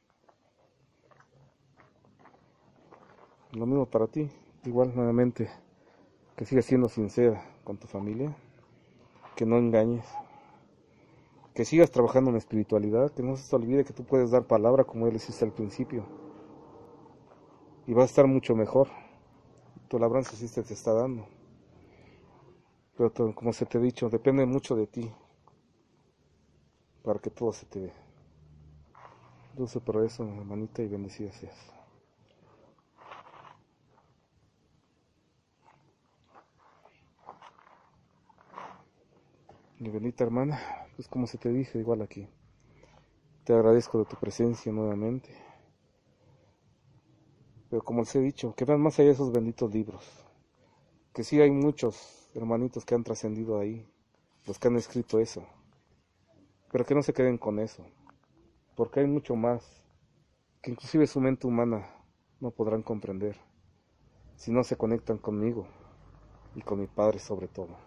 Lo mismo para ti, igual nuevamente, que sigas siendo sincera con tu familia, que no engañes, que sigas trabajando en espiritualidad, que no se te olvide que tú puedes dar palabra como él hiciste al principio, y vas a estar mucho mejor. Tu labranza sí te está dando, pero como se te ha dicho, depende mucho de ti para que todo se te dé. Dulce por eso, hermanita, y bendecida seas. Mi bendita hermana, pues como se te dije, igual aquí, te agradezco de tu presencia nuevamente, pero como les he dicho, que vean más allá de esos benditos libros, que sí hay muchos hermanitos que han trascendido ahí, los que han escrito eso, pero que no se queden con eso, porque hay mucho más, que inclusive su mente humana no podrán comprender, si no se conectan conmigo y con mi Padre sobre todo.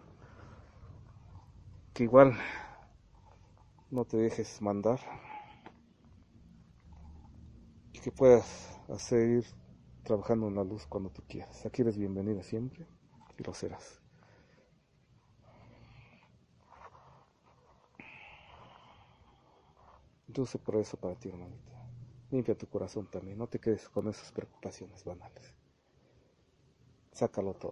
Que igual no te dejes mandar y que puedas seguir trabajando en la luz cuando tú quieras. Aquí eres bienvenida siempre y lo serás. Dulce por eso para ti, hermanita. Limpia tu corazón también, no te quedes con esas preocupaciones banales. Sácalo todo.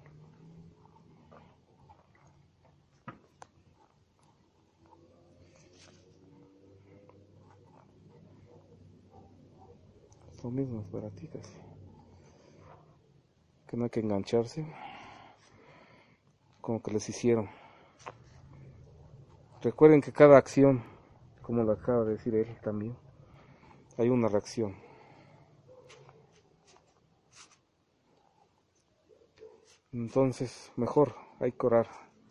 Lo mismo es para ti casi. Que no hay que engancharse como que les hicieron. Recuerden que cada acción, como lo acaba de decir él también, hay una reacción. Entonces, mejor hay que orar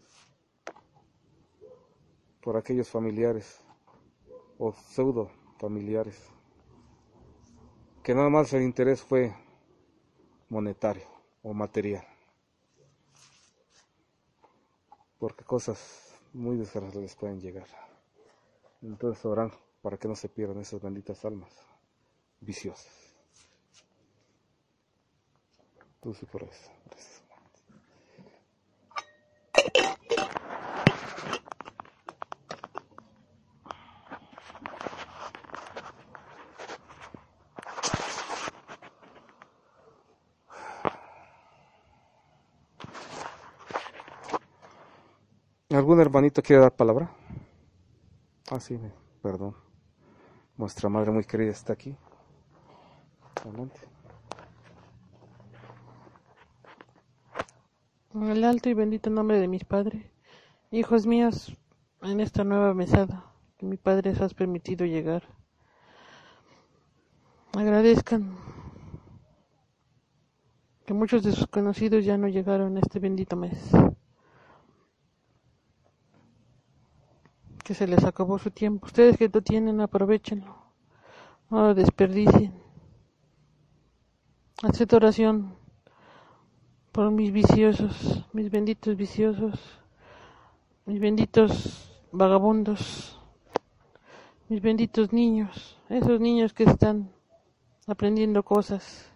por aquellos familiares o pseudo familiares que nada más el interés fue monetario o material, porque cosas muy desagradables les pueden llegar. Entonces oran para que no se pierdan esas benditas almas viciosas. Tú sí por eso. Gracias. ¿Algún hermanito quiere dar palabra? Ah, sí, perdón. Nuestra madre muy querida está aquí. Adelante. En el alto y bendito nombre de mis padres, hijos míos, en esta nueva mesada que mi Padre os has permitido llegar, agradezcan que muchos de sus conocidos ya no llegaron este bendito mes, que se les acabó su tiempo. Ustedes que lo tienen, aprovechenlo, no lo desperdicien. Haced oración por mis viciosos, mis benditos viciosos, mis benditos vagabundos, mis benditos niños, esos niños que están aprendiendo cosas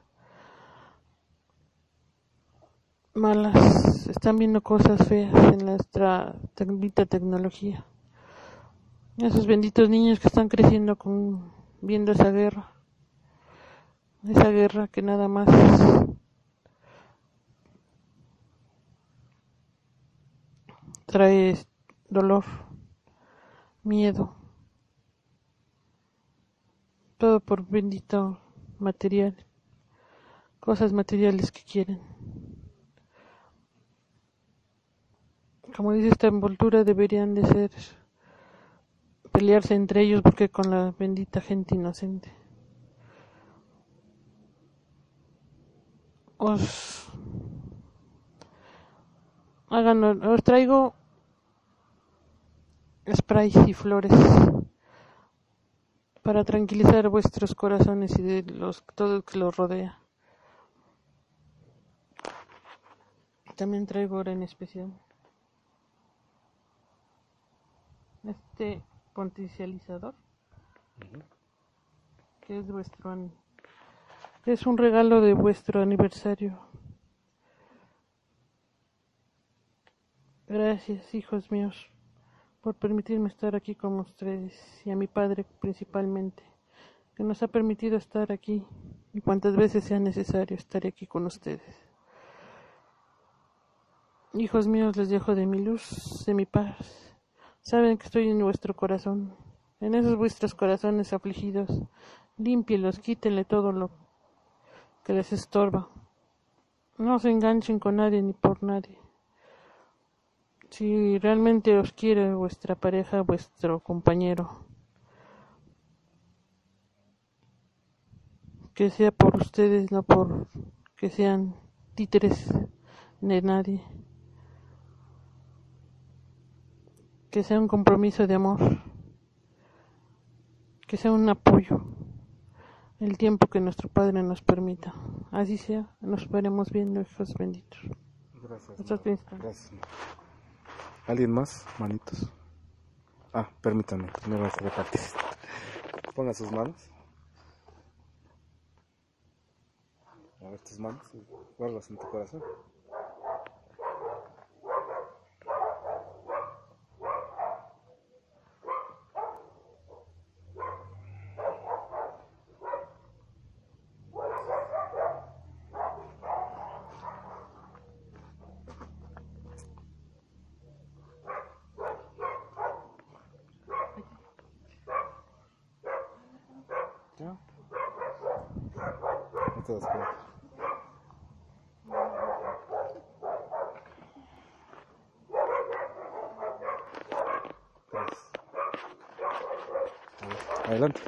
malas, están viendo cosas feas en nuestra bendita tecnología. Esos benditos niños que están creciendo viendo esa guerra que nada más trae dolor, miedo, todo por bendito material, cosas materiales que quieren. Como dice esta envoltura, deberían de ser pelearse entre ellos porque con la bendita gente inocente. Os traigo sprays y flores para tranquilizar vuestros corazones y de todo lo que los rodea. También traigo ahora en especial este potencializador, que es un regalo de vuestro aniversario. Gracias, hijos míos, por permitirme estar aquí con ustedes, y a mi padre principalmente, que nos ha permitido estar aquí, y cuantas veces sea necesario estaré aquí con ustedes. Hijos míos, les dejo de mi luz, de mi paz. Saben que estoy en vuestro corazón, en esos vuestros corazones afligidos. Límpielos, quítenle todo lo que les estorba. No se enganchen con nadie ni por nadie. Si realmente os quiere vuestra pareja, vuestro compañero, que sea por ustedes, no por que sean títeres de nadie. Que sea un compromiso de amor, que sea un apoyo, el tiempo que nuestro Padre nos permita. Así sea, nos veremos viendo, hijos benditos. Gracias. Gracias. ¿Alguien más? Manitos. Permítanme, primero vamos a repartir. Pongan sus manos. A ver tus manos, guardas en tu corazón. ¿Ya? No te das cuenta. Adelante.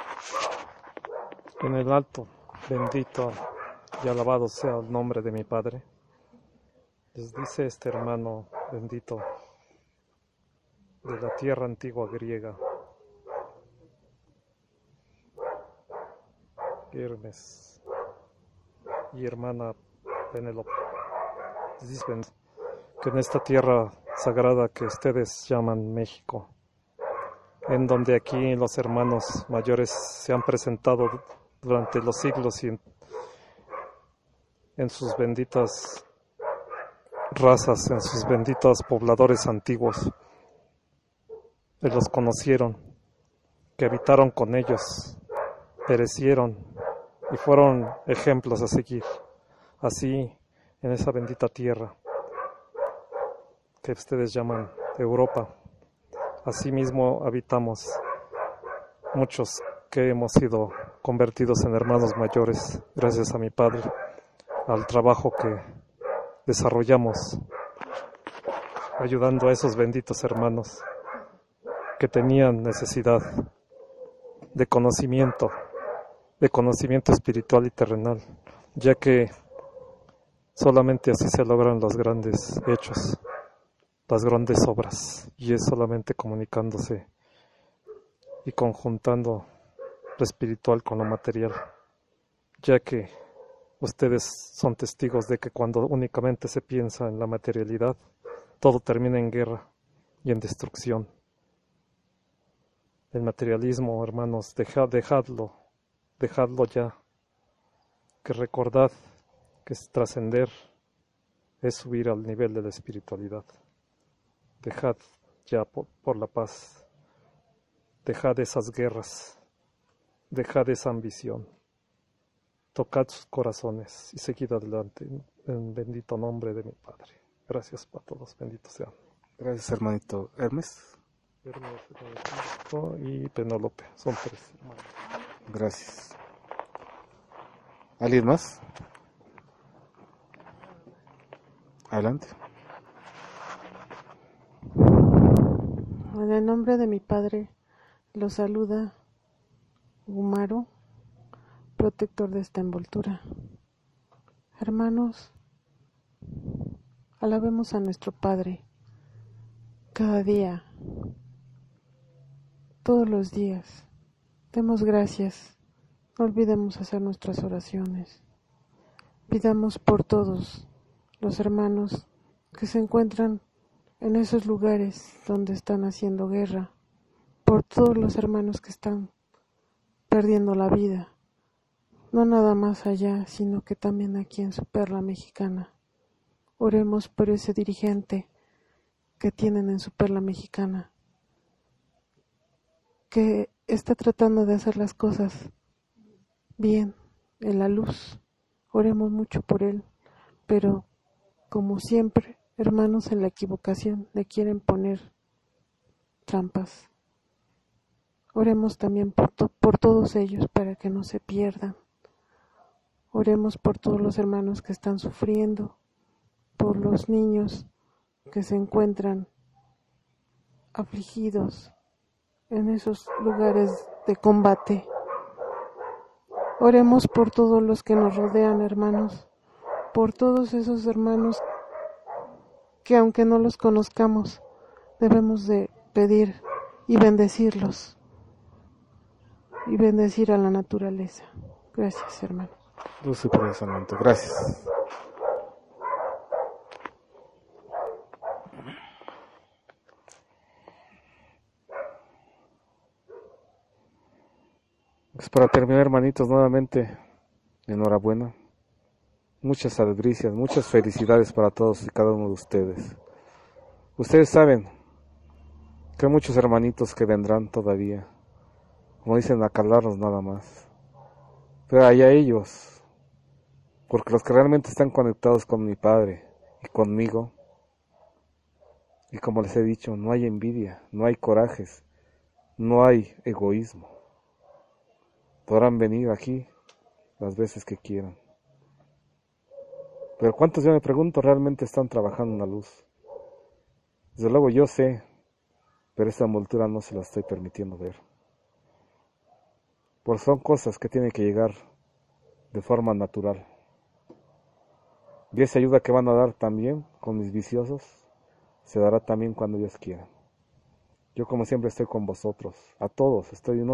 En el alto, bendito y alabado sea el nombre de mi Padre. Les dice este hermano bendito de la tierra antigua griega, Hermes y hermana Penélope. Les dicen que en esta tierra sagrada que ustedes llaman México, en donde aquí los hermanos mayores se han presentado durante los siglos y en sus benditas razas, en sus benditos pobladores antiguos, que los conocieron, que habitaron con ellos, perecieron y fueron ejemplos a seguir. Así, en esa bendita tierra que ustedes llaman Europa, asimismo habitamos muchos que hemos sido convertidos en hermanos mayores gracias a mi Padre, al trabajo que desarrollamos ayudando a esos benditos hermanos que tenían necesidad de conocimiento espiritual y terrenal, ya que solamente así se logran los grandes hechos, las grandes obras, y es solamente comunicándose y conjuntando lo espiritual con lo material, ya que ustedes son testigos de que cuando únicamente se piensa en la materialidad, todo termina en guerra y en destrucción. El materialismo, hermanos, dejadlo ya, que recordad que es trascender es subir al nivel de la espiritualidad. Dejad ya por la paz, dejad esas guerras, dejad esa ambición, tocad sus corazones y seguid adelante en el bendito nombre de mi Padre. Gracias para todos, benditos sean. Gracias, hermanito Hermes. Hermes, hermanito, y Penélope, son 3 hermanos. Gracias. ¿Alguien más? Adelante. En el nombre de mi Padre, lo saluda Gumaro, protector de esta envoltura. Hermanos, alabemos a nuestro Padre cada día, todos los días. Demos gracias, no olvidemos hacer nuestras oraciones. Pidamos por todos los hermanos que se encuentran en esos lugares donde están haciendo guerra, por todos los hermanos que están perdiendo la vida, no nada más allá, sino que también aquí en su perla mexicana. Oremos por ese dirigente que tienen en su perla mexicana, que está tratando de hacer las cosas bien, en la luz. Oremos mucho por él, pero como siempre, hermanos, en la equivocación le quieren poner trampas. Oremos también por todos ellos para que no se pierdan. Oremos por todos los hermanos que están sufriendo, por los niños que se encuentran afligidos en esos lugares de combate. Oremos por todos los que nos rodean, hermanos, por todos esos hermanos que aunque no los conozcamos, debemos de pedir y bendecirlos y bendecir a la naturaleza. Gracias, hermano. Luz y pensamiento. Gracias. Pues para terminar, hermanitos, nuevamente, enhorabuena. Muchas albricias, muchas felicidades para todos y cada uno de ustedes. Ustedes saben que hay muchos hermanitos que vendrán todavía, como dicen, a calarnos nada más. Pero allá ellos, porque los que realmente están conectados con mi Padre y conmigo, y como les he dicho, no hay envidia, no hay corajes, no hay egoísmo. Podrán venir aquí las veces que quieran. Pero ¿cuántos, yo me pregunto, realmente están trabajando en la luz? Desde luego yo sé, pero esta envoltura no se la estoy permitiendo ver. Porque son cosas que tienen que llegar de forma natural. Y esa ayuda que van a dar también con mis viciosos, se dará también cuando Dios quiera. Yo como siempre estoy con vosotros, a todos,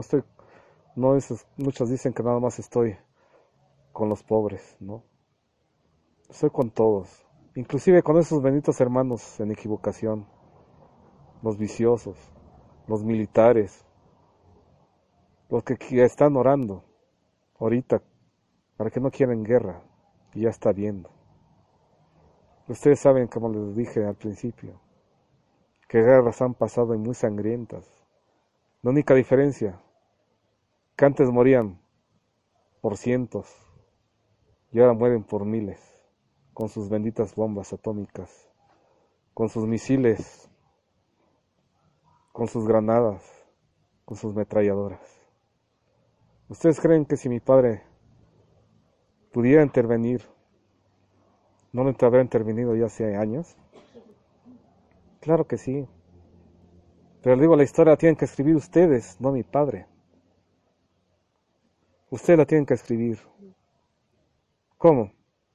muchos dicen que nada más estoy con los pobres, ¿no? Estoy con todos, inclusive con esos benditos hermanos en equivocación, los viciosos, los militares, los que están orando ahorita para que no quieran guerra, y ya está viendo. Ustedes saben, como les dije al principio, que guerras han pasado y muy sangrientas. La única diferencia, que antes morían por cientos y ahora mueren por miles, con sus benditas bombas atómicas, con sus misiles, con sus granadas, con sus metralladoras. ¿Ustedes creen que si mi Padre pudiera intervenir, no me habría intervenido ya hace años? Claro que sí. Pero digo, la historia la tienen que escribir ustedes, no mi Padre. Ustedes la tienen que escribir. ¿Cómo?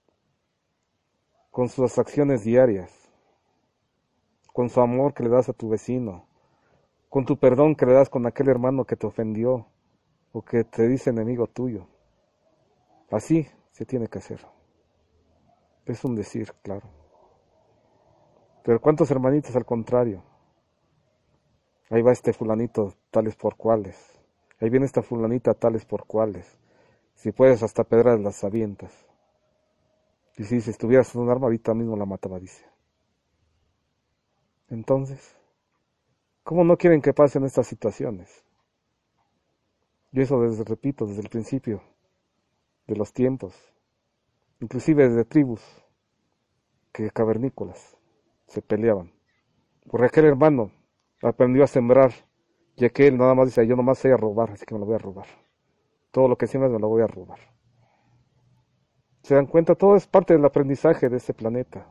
Con sus acciones diarias, con su amor que le das a tu vecino, con tu perdón que le das con aquel hermano que te ofendió o que te dice enemigo tuyo. Así se tiene que hacer. Es un decir, claro. Pero ¿cuántos hermanitos al contrario? Ahí va este fulanito tales por cuales. Ahí viene esta fulanita tales por cuales. Si puedes, hasta pedras las avientas. Y si estuvieras en un arma, ahorita mismo la mataba, dice. Entonces, ¿cómo no quieren que pasen estas situaciones? Yo eso repito, desde el principio de los tiempos, inclusive desde tribus que cavernícolas se peleaban. Porque aquel hermano aprendió a sembrar, y aquel nada más dice, yo nomás sé a robar, así que me lo voy a robar. Todo lo que siembras me lo voy a robar. ¿Se dan cuenta? Todo es parte del aprendizaje de este planeta.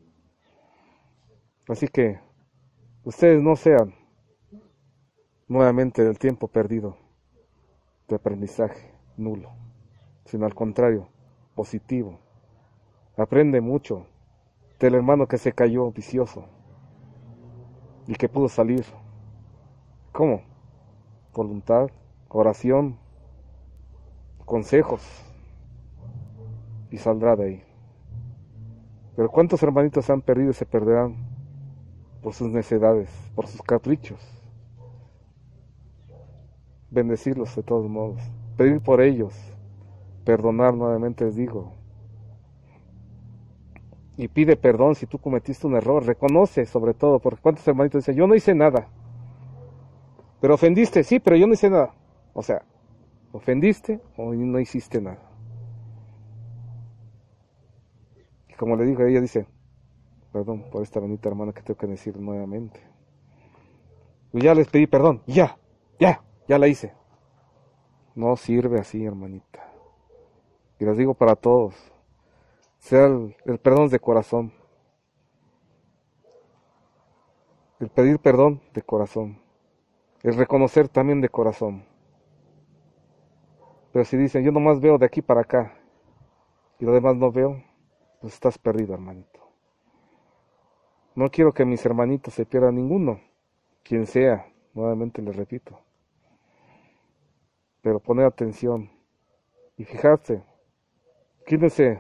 Así que ustedes no sean nuevamente del tiempo perdido de aprendizaje nulo, sino al contrario, positivo. Aprende mucho del hermano que se cayó vicioso y que pudo salir. ¿Cómo? Voluntad, oración, consejos, y saldrá de ahí. Pero ¿cuántos hermanitos se han perdido y se perderán por sus necedades, por sus caprichos? Bendecirlos de todos modos, pedir por ellos, perdonar nuevamente les digo. Y pide perdón si tú cometiste un error, reconoce sobre todo, porque ¿cuántos hermanitos dicen, yo no hice nada? Pero ofendiste, sí, pero yo no hice nada. O sea, ofendiste o no hiciste nada. Y como le digo, ella dice, perdón por esta bonita hermana que tengo que decir nuevamente. Yo ya les pedí perdón, ya la hice. No sirve así, hermanita. Y les digo para todos, sea el perdón de corazón. El pedir perdón de corazón. El reconocer también de corazón. Pero si dicen, yo nomás veo de aquí para acá y lo demás no veo, pues estás perdido, hermanito. No quiero que mis hermanitos se pierdan ninguno, quien sea, nuevamente les repito. Pero poner atención y fijarse, quítense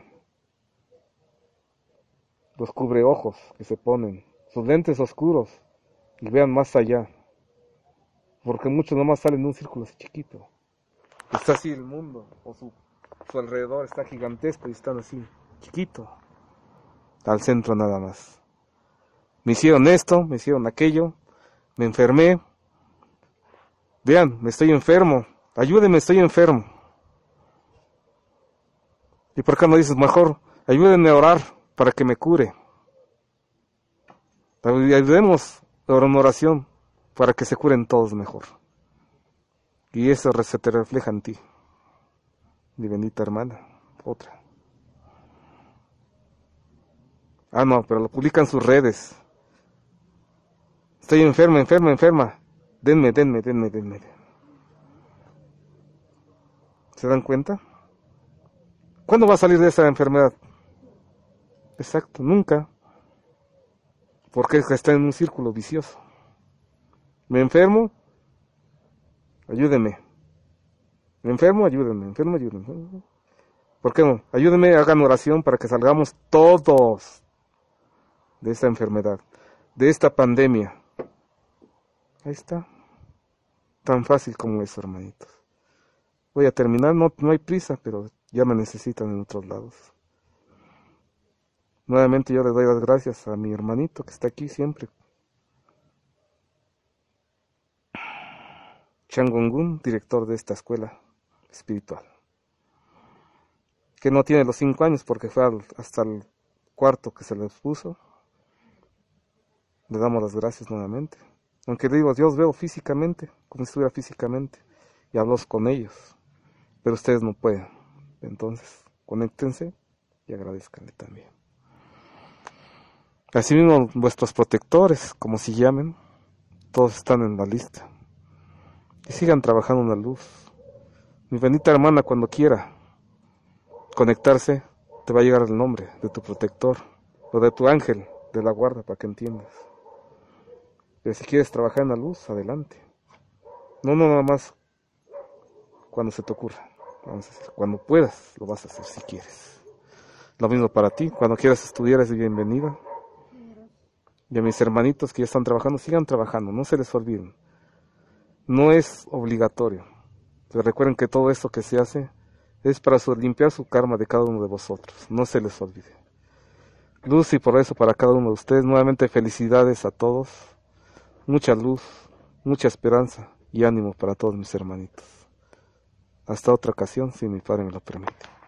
los cubreojos que se ponen, sus lentes oscuros y vean más allá. Porque muchos nomás salen de un círculo así chiquito. Está así el mundo, o su alrededor está gigantesco y están así, chiquito. Al centro nada más. Me hicieron esto, me hicieron aquello, me enfermé. Vean, me estoy enfermo, ayúdenme, estoy enfermo. ¿Y por qué no dices mejor, ayúdenme a orar para que me cure? Ayudemos a orar en oración para que se curen todos mejor. Y eso se te refleja en ti, mi bendita hermana, otra. Ah, no, pero lo publican en sus redes. Estoy enferma. Denme. ¿Se dan cuenta? ¿Cuándo va a salir de esa enfermedad? Exacto, nunca. Porque está en un círculo vicioso. Me enfermo, ayúdenme. Me enfermo, ayúdenme. ¿Por qué no? Ayúdenme, hagan oración para que salgamos todos de esta enfermedad, de esta pandemia. Ahí está. Tan fácil como eso, hermanitos. Voy a terminar, no hay prisa, pero ya me necesitan en otros lados. Nuevamente yo le doy las gracias a mi hermanito que está aquí siempre. Changongun, director de esta escuela espiritual. Que no tiene los 5 años porque fue hasta el 4 que se les puso. Le damos las gracias nuevamente. Aunque digo, Dios veo físicamente, como si estuviera físicamente, y hablo con ellos. Pero ustedes no pueden. Entonces, conéctense y agradezcanle también. Asimismo, vuestros protectores, como se llamen, todos están en la lista. Y sigan trabajando en la luz. Mi bendita hermana, cuando quiera conectarse, te va a llegar el nombre de tu protector, o de tu ángel de la guarda, para que entiendas. Pero si quieres trabajar en la luz, adelante. No nada más cuando se te ocurra. Vamos a decir, cuando puedas, lo vas a hacer si quieres. Lo mismo para ti, cuando quieras estudiar es bienvenida. Y a mis hermanitos que ya están trabajando, sigan trabajando, no se les olviden. No es obligatorio. Pero recuerden que todo esto que se hace Es para limpiar su karma de cada uno de vosotros. No se les olvide. Luz y por eso para cada uno de ustedes. Nuevamente felicidades a todos. Mucha luz, mucha esperanza y ánimo para todos mis hermanitos. Hasta otra ocasión, si mi padre me lo permite.